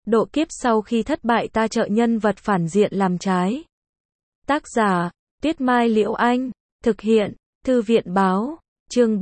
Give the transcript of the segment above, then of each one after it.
Độ kiếp sau khi thất bại ta trợ nhân vật phản diện làm trái. Tác giả, Tuyết Mai Liễu Anh. Thực hiện, Thư viện Báo. Chương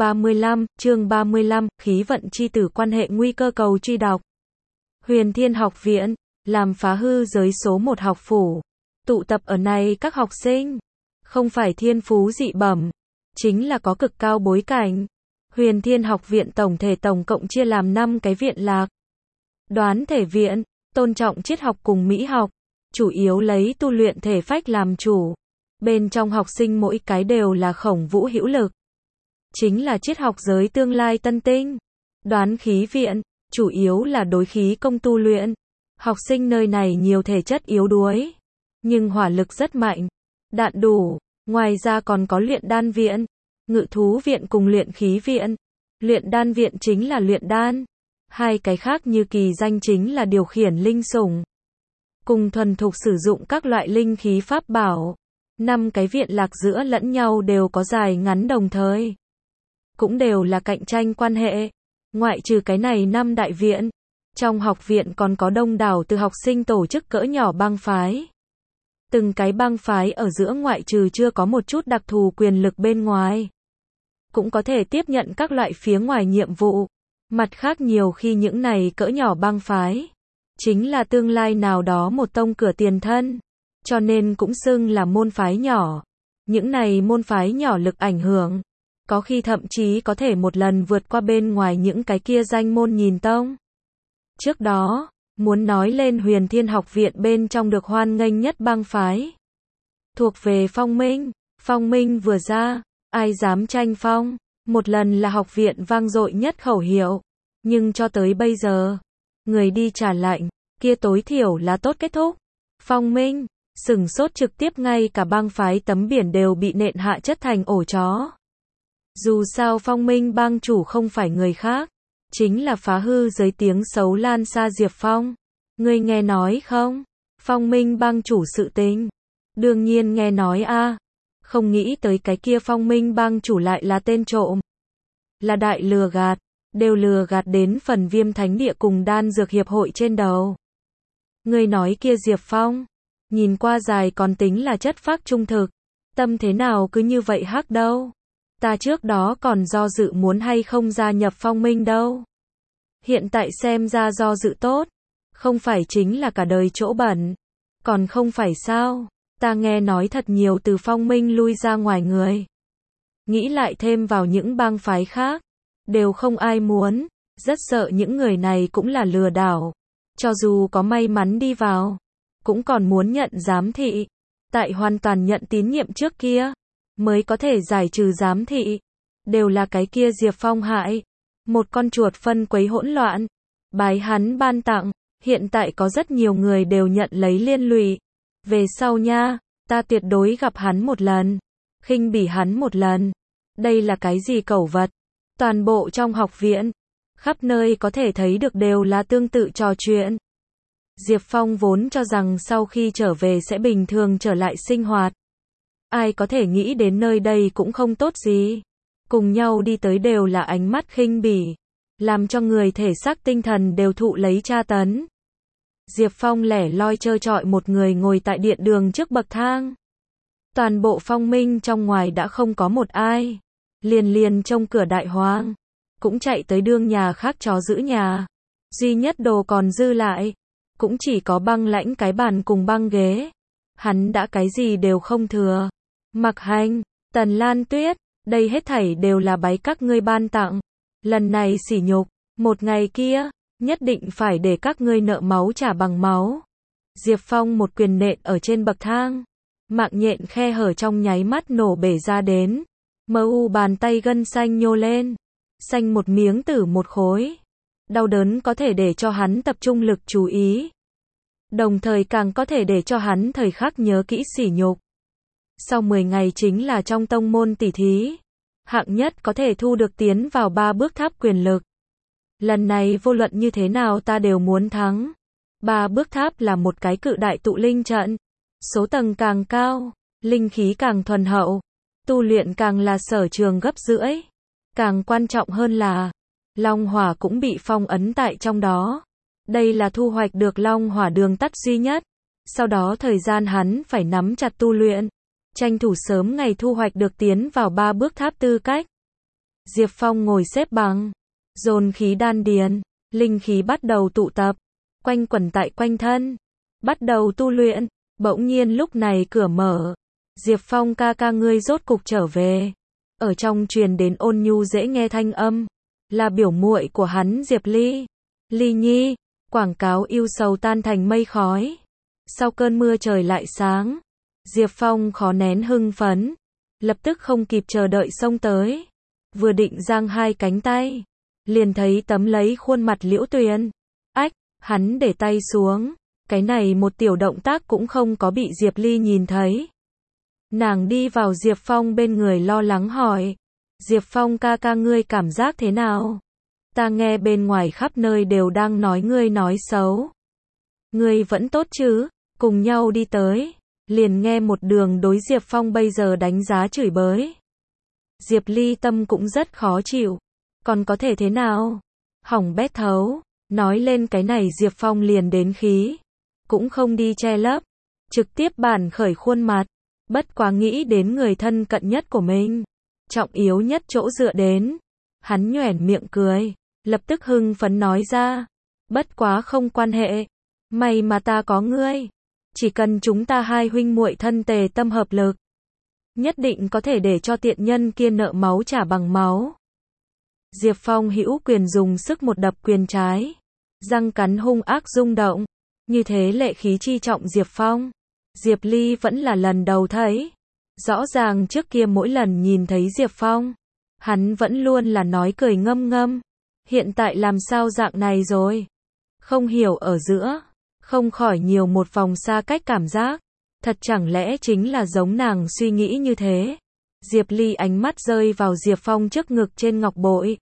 35, khí vận chi tử quan hệ nguy cơ cầu truy đọc. Huyền Thiên Học Viện, làm phá hư giới số 1 học phủ. Tụ tập ở này các học sinh, không phải thiên phú dị bẩm, chính là có cực cao bối cảnh. Huyền Thiên Học Viện tổng thể tổng cộng chia làm 5 cái viện lạc. Đoán thể viện, tôn trọng triết học cùng mỹ học, chủ yếu lấy tu luyện thể phách làm chủ. Bên trong học sinh mỗi cái đều là khổng vũ hữu lực, chính là triết học giới tương lai tân tinh. Đoán khí viện, chủ yếu là đối khí công tu luyện. Học sinh nơi này nhiều thể chất yếu đuối, nhưng hỏa lực rất mạnh, đạn đủ. Ngoài ra còn có luyện đan viện, ngự thú viện cùng luyện khí viện. Luyện đan viện chính là luyện đan. Hai cái khác như kỳ danh chính là điều khiển linh sủng, cùng thuần thục sử dụng các loại linh khí pháp bảo. 5 cái viện lạc giữa lẫn nhau đều có dài ngắn đồng thời, cũng đều là cạnh tranh quan hệ. Ngoại trừ cái này 5 đại viện, trong học viện còn có đông đảo từ học sinh tổ chức cỡ nhỏ bang phái. Từng cái bang phái ở giữa ngoại trừ chưa có một chút đặc thù quyền lực bên ngoài, cũng có thể tiếp nhận các loại phía ngoài nhiệm vụ. Mặt khác nhiều khi những này cỡ nhỏ bang phái chính là tương lai nào đó một tông cửa tiền thân, cho nên cũng xưng là môn phái nhỏ. Những này môn phái nhỏ lực ảnh hưởng, có khi thậm chí có thể một lần vượt qua bên ngoài những cái kia danh môn nhìn tông. Trước đó, muốn nói lên Huyền Thiên Học Viện bên trong được hoan nghênh nhất bang phái, thuộc về Phong Minh. Phong Minh vừa ra, ai dám tranh phong, một lần là học viện vang dội nhất khẩu hiệu. Nhưng cho tới bây giờ, người đi trả lệnh, kia tối thiểu là tốt kết thúc. Phong Minh, sửng sốt trực tiếp ngay cả bang phái tấm biển đều bị nện hạ chất thành ổ chó. Dù sao Phong Minh bang chủ không phải người khác, chính là phá hư giới tiếng xấu lan xa Diệp Phong. Ngươi nghe nói không? Phong Minh bang chủ sự tình. Đương nhiên nghe nói a. Không nghĩ tới cái kia Phong Minh bang chủ lại là tên trộm, là đại lừa gạt, đều lừa gạt đến phần Viêm Thánh Địa cùng Đan Dược Hiệp hội trên đầu. Ngươi nói kia Diệp Phong, nhìn qua dài còn tính là chất phác trung thực, tâm thế nào cứ như vậy hắc đâu. Ta trước đó còn do dự muốn hay không gia nhập Phong Minh đâu. Hiện tại xem ra do dự tốt, không phải chính là cả đời chỗ bẩn, còn không phải sao. Ta nghe nói thật nhiều từ Phong Minh lui ra ngoài người, nghĩ lại thêm vào những bang phái khác, đều không ai muốn, rất sợ những người này cũng là lừa đảo. Cho dù có may mắn đi vào, cũng còn muốn nhận giám thị. Tại hoàn toàn nhận tín nhiệm trước kia, mới có thể giải trừ giám thị. Đều là cái kia Diệp Phong hại. Một con chuột phân quấy hỗn loạn, bái hắn ban tặng. Hiện tại có rất nhiều người đều nhận lấy liên lụy. Về sau nha, ta tuyệt đối gặp hắn một lần, khinh bỉ hắn một lần. Đây là cái gì cẩu vật? Toàn bộ trong học viện, khắp nơi có thể thấy được đều là tương tự trò chuyện. Diệp Phong vốn cho rằng sau khi trở về sẽ bình thường trở lại sinh hoạt. Ai có thể nghĩ đến nơi đây cũng không tốt gì. Cùng nhau đi tới đều là ánh mắt khinh bỉ, làm cho người thể xác tinh thần đều thụ lấy tra tấn. Diệp Phong lẻ loi trơ trọi một người ngồi tại điện đường trước bậc thang. Toàn bộ Phong Minh trong ngoài đã không có một ai. Liền trong cửa đại hoang, cũng chạy tới đương nhà khác chó giữ nhà. Duy nhất đồ còn dư lại, cũng chỉ có băng lãnh cái bàn cùng băng ghế. Hắn đã cái gì đều không thừa. Mặc Hành, Tần Lan Tuyết, đây hết thảy đều là bái các ngươi ban tặng. Lần này sỉ nhục, một ngày kia, nhất định phải để các ngươi nợ máu trả bằng máu. Diệp Phong một quyền nện ở trên bậc thang. Mạng nhện khe hở trong nháy mắt nổ bể ra đến. MU bàn tay gân xanh nhô lên. Xanh một miếng tử một khối. Đau đớn có thể để cho hắn tập trung lực chú ý, đồng thời càng có thể để cho hắn thời khắc nhớ kỹ sỉ nhục. Sau 10 ngày chính là trong tông môn tỷ thí. Hạng nhất có thể thu được tiến vào 3 bước tháp quyền lực. Lần này vô luận như thế nào ta đều muốn thắng. 3 bước tháp là một cái cự đại tụ linh trận. Số tầng càng cao, linh khí càng thuần hậu, tu luyện càng là sở trường gấp rưỡi. Càng quan trọng hơn là, Long Hỏa cũng bị phong ấn tại trong đó. Đây là thu hoạch được long hỏa đường tắt duy nhất. Sau đó thời gian hắn phải nắm chặt tu luyện, tranh thủ sớm ngày thu hoạch được tiến vào 3 bước tháp tư cách. Diệp Phong ngồi xếp bằng, dồn khí đan điền, linh khí bắt đầu tụ tập, quanh quẩn tại quanh thân, bắt đầu tu luyện. Bỗng nhiên lúc này cửa mở, Diệp Phong ca ca ngươi rốt cục trở về. Ở trong truyền đến ôn nhu dễ nghe thanh âm, là biểu muội của hắn Diệp Ly. Ly Nhi, quảng cáo yêu sầu tan thành mây khói. Sau cơn mưa trời lại sáng, Diệp Phong khó nén hưng phấn, lập tức không kịp chờ đợi xông tới. Vừa định giang hai cánh tay, liền thấy tấm lấy khuôn mặt Liễu Tuyền. Ách, hắn để tay xuống, cái này một tiểu động tác cũng không có bị Diệp Ly nhìn thấy. Nàng đi vào Diệp Phong bên người lo lắng hỏi, Diệp Phong ca ca ngươi cảm giác thế nào? Ta nghe bên ngoài khắp nơi đều đang nói ngươi nói xấu. Ngươi vẫn tốt chứ? Cùng nhau đi tới, liền nghe một đường đối Diệp Phong bây giờ đánh giá chửi bới. Diệp Ly tâm cũng rất khó chịu, còn có thể thế nào? Hỏng bét thấu, nói lên cái này Diệp Phong liền đến khí, cũng không đi che lấp, trực tiếp bản khởi khuôn mặt, bất quá nghĩ đến người thân cận nhất của mình, trọng yếu nhất chỗ dựa đến. Hắn nhoẻn miệng cười, lập tức hưng phấn nói ra, bất quá không quan hệ, may mà ta có ngươi, chỉ cần chúng ta hai huynh muội thân tề tâm hợp lực, nhất định có thể để cho tiện nhân kia nợ máu trả bằng máu. Diệp Phong hữu quyền dùng sức một đập quyền trái, răng cắn hung ác rung động, như thế lệ khí chi trọng Diệp Phong. Diệp Ly vẫn là lần đầu thấy, rõ ràng trước kia mỗi lần nhìn thấy Diệp Phong, hắn vẫn luôn là nói cười ngâm ngâm, hiện tại làm sao dạng này rồi? Không hiểu ở giữa, không khỏi nhiều một vòng xa cách cảm giác, thật chẳng lẽ chính là giống nàng suy nghĩ như thế? Diệp Ly ánh mắt rơi vào Diệp Phong trước ngực trên ngọc bội,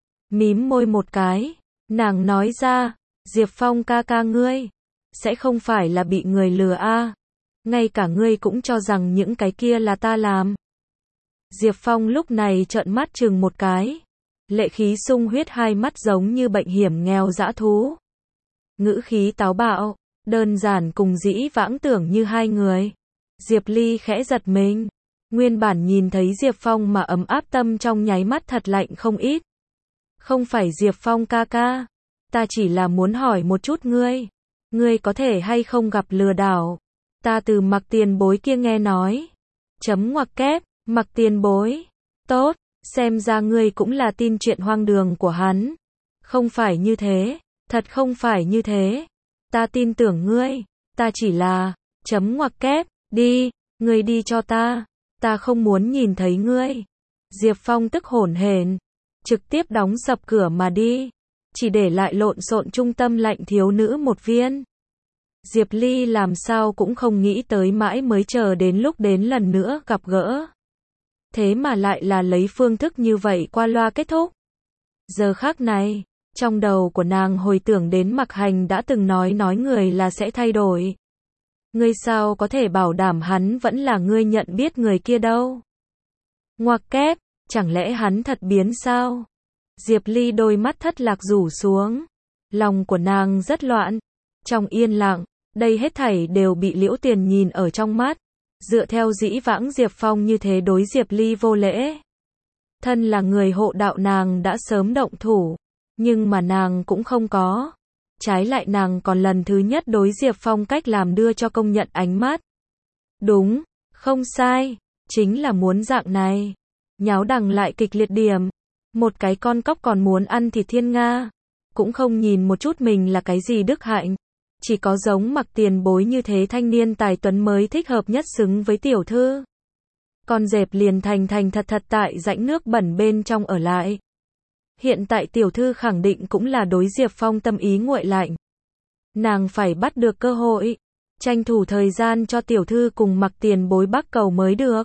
mím môi một cái, nàng nói ra, Diệp Phong ca ca ngươi, sẽ không phải là bị người lừa a? Ngay cả ngươi cũng cho rằng những cái kia là ta làm. Diệp Phong lúc này trợn mắt chừng một cái, lệ khí sung huyết hai mắt giống như bệnh hiểm nghèo dã thú. Ngữ khí táo bạo, đơn giản cùng dĩ vãng tưởng như hai người. Diệp Ly khẽ giật mình, nguyên bản nhìn thấy Diệp Phong mà ấm áp tâm trong nháy mắt thật lạnh không ít. Không phải Diệp Phong ca ca, ta chỉ là muốn hỏi một chút ngươi có thể hay không gặp lừa đảo? Ta từ Mặc Tiền Bối kia nghe nói. Chấm ngoặc kép, Mặc Tiền Bối. Tốt, xem ra ngươi cũng là tin chuyện hoang đường của hắn. Không phải như thế, thật không phải như thế. Ta tin tưởng ngươi, ta chỉ là, chấm ngoặc kép, đi, ngươi đi cho ta không muốn nhìn thấy ngươi. Diệp Phong tức hổn hển, trực tiếp đóng sập cửa mà đi, chỉ để lại lộn xộn trung tâm lạnh thiếu nữ một viên. Diệp Ly làm sao cũng không nghĩ tới mãi mới chờ đến lúc đến lần nữa gặp gỡ. Thế mà lại là lấy phương thức như vậy qua loa kết thúc. Giờ khắc này, trong đầu của nàng hồi tưởng đến Mặc Hành đã từng nói người là sẽ thay đổi. Ngươi sao có thể bảo đảm hắn vẫn là ngươi nhận biết người kia đâu? Ngoặc kép, chẳng lẽ hắn thật biến sao? Diệp Ly đôi mắt thất lạc rủ xuống. Lòng của nàng rất loạn. Trong yên lặng, đây hết thảy đều bị Liễu Tuyền nhìn ở trong mắt. Dựa theo dĩ vãng Diệp Phong như thế đối Diệp Ly vô lễ. Thân là người hộ đạo nàng đã sớm động thủ, nhưng mà nàng cũng không có. Trái lại nàng còn lần thứ nhất đối Diệp Phong cách làm đưa cho công nhận ánh mắt. Đúng, không sai, chính là muốn dạng này. Nháo đằng lại kịch liệt điểm. Một cái con cóc còn muốn ăn thịt thiên nga. Cũng không nhìn một chút mình là cái gì đức hạnh. Chỉ có giống Mặc Tiền Bối như thế thanh niên tài tuấn mới thích hợp nhất xứng với tiểu thư. Con dẹp liền thành thật tại rãnh nước bẩn bên trong ở lại. Hiện tại tiểu thư khẳng định cũng là đối Diệp Phong tâm ý nguội lạnh. Nàng phải bắt được cơ hội, tranh thủ thời gian cho tiểu thư cùng Mặc Tiền Bối bắc cầu mới được.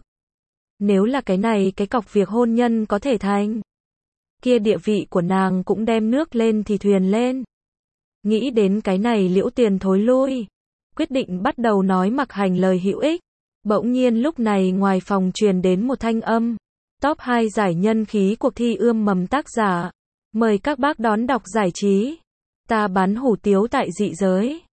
Nếu là cái này cái cọc việc hôn nhân có thể thành, kia địa vị của nàng cũng đem nước lên thì thuyền lên. Nghĩ đến cái này Liễu Tuyền thối lui, quyết định bắt đầu nói Mặc Hành lời hữu ích. Bỗng nhiên lúc này ngoài phòng truyền đến một thanh âm. Top 2 giải nhân khí cuộc thi ươm mầm tác giả. Mời các bác đón đọc giải trí. Ta bán hủ tiếu tại dị giới.